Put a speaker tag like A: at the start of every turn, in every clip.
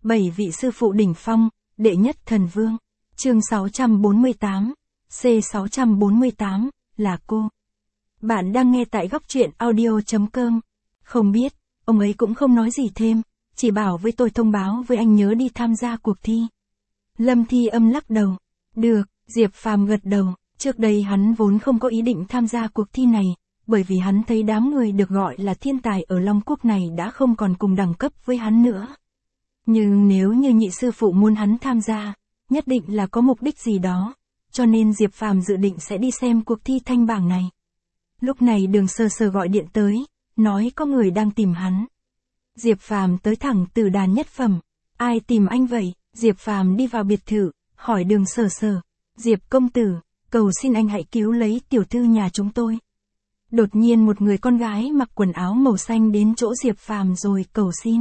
A: 7 vị sư phụ đỉnh phong, đệ nhất thần vương. Chương 648, C648, là cô. Bạn đang nghe tại góc truyện audio.com. Không biết, ông ấy cũng không nói gì thêm, chỉ bảo với tôi thông báo với anh nhớ đi tham gia cuộc thi. Lâm Thi Âm lắc đầu. Được, Diệp Phàm gật đầu, trước đây hắn vốn không có ý định tham gia cuộc thi này, bởi vì hắn thấy đám người được gọi là thiên tài ở Long Quốc này đã không còn cùng đẳng cấp với hắn nữa. Nhưng nếu như nhị sư phụ muốn hắn tham gia, nhất định là có mục đích gì đó, cho nên Diệp Phàm dự định sẽ đi xem cuộc thi thanh bảng này. Lúc này Đường Sơ Sơ gọi điện tới, nói có người đang tìm hắn. Diệp Phàm tới thẳng từ đàn nhất phẩm. Ai tìm anh vậy? Diệp Phàm đi vào biệt thự, hỏi Đường Sơ Sơ. Diệp công tử, cầu xin anh hãy cứu lấy tiểu thư nhà chúng tôi. Đột nhiên một người con gái mặc quần áo màu xanh đến chỗ Diệp Phàm rồi cầu xin.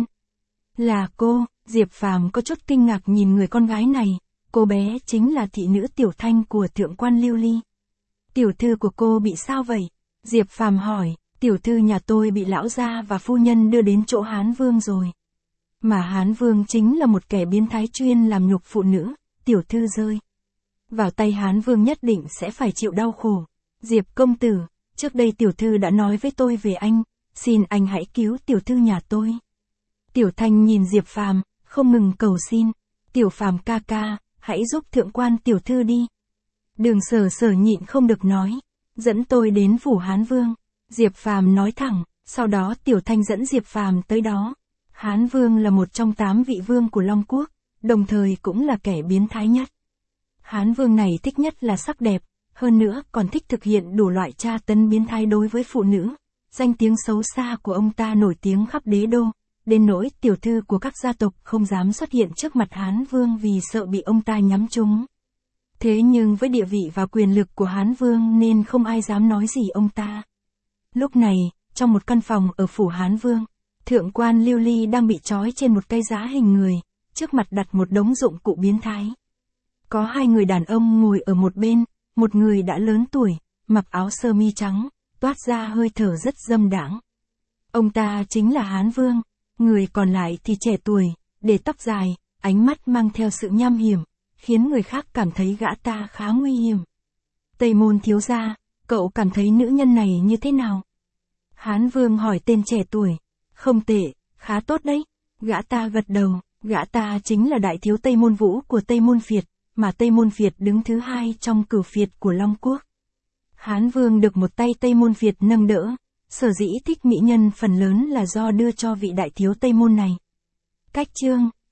A: Là cô, Diệp Phàm có chút kinh ngạc nhìn người con gái này, cô bé chính là thị nữ Tiểu Thanh của thượng quan Lưu Ly. Tiểu thư của cô bị sao vậy? Diệp Phàm hỏi, tiểu thư nhà tôi bị lão gia và phu nhân đưa đến chỗ Hán Vương rồi. Mà Hán Vương chính là một kẻ biến thái chuyên làm nhục phụ nữ, tiểu thư rơi vào tay Hán Vương nhất định sẽ phải chịu đau khổ. Diệp công tử, trước đây tiểu thư đã nói với tôi về anh, xin anh hãy cứu tiểu thư nhà tôi. Tiểu Thanh nhìn Diệp Phàm, không ngừng cầu xin, Tiểu Phàm ca ca, hãy giúp thượng quan tiểu thư đi. Đường Sở Sở nhịn không được nói, dẫn tôi đến phủ Hán Vương. Diệp Phàm nói thẳng, sau đó Tiểu Thanh dẫn Diệp Phàm tới đó. Hán Vương là một trong 8 vị vương của Long Quốc, đồng thời cũng là kẻ biến thái nhất. Hán Vương này thích nhất là sắc đẹp, hơn nữa còn thích thực hiện đủ loại tra tấn biến thái đối với phụ nữ. Danh tiếng xấu xa của ông ta nổi tiếng khắp đế đô, đến nỗi tiểu thư của các gia tộc không dám xuất hiện trước mặt Hán Vương vì sợ bị ông ta nhắm trúng. Thế nhưng với địa vị và quyền lực của Hán Vương nên không ai dám nói gì ông ta. Lúc này, trong một căn phòng ở phủ Hán Vương, thượng quan Lưu Ly đang bị trói trên một cây giá hình người, trước mặt đặt một đống dụng cụ biến thái. Có 2 người đàn ông ngồi ở một bên, một người đã lớn tuổi, mặc áo sơ mi trắng, toát ra hơi thở rất dâm đãng. Ông ta chính là Hán Vương, người còn lại thì trẻ tuổi, để tóc dài, ánh mắt mang theo sự nham hiểm, khiến người khác cảm thấy gã ta khá nguy hiểm. Tây Môn thiếu gia, cậu cảm thấy nữ nhân này như thế nào? Hán Vương hỏi tên trẻ tuổi. Không tệ, khá tốt đấy. Gã ta gật đầu, gã ta chính là đại thiếu Tây Môn Vũ của Tây Môn Phiệt, mà Tây Môn Phiệt đứng thứ 2 trong cửu phiệt của Long Quốc. Hán Vương được một tay Tây Môn Phiệt nâng đỡ, sở dĩ thích mỹ nhân phần lớn là do đưa cho vị đại thiếu Tây Môn này. Cách chương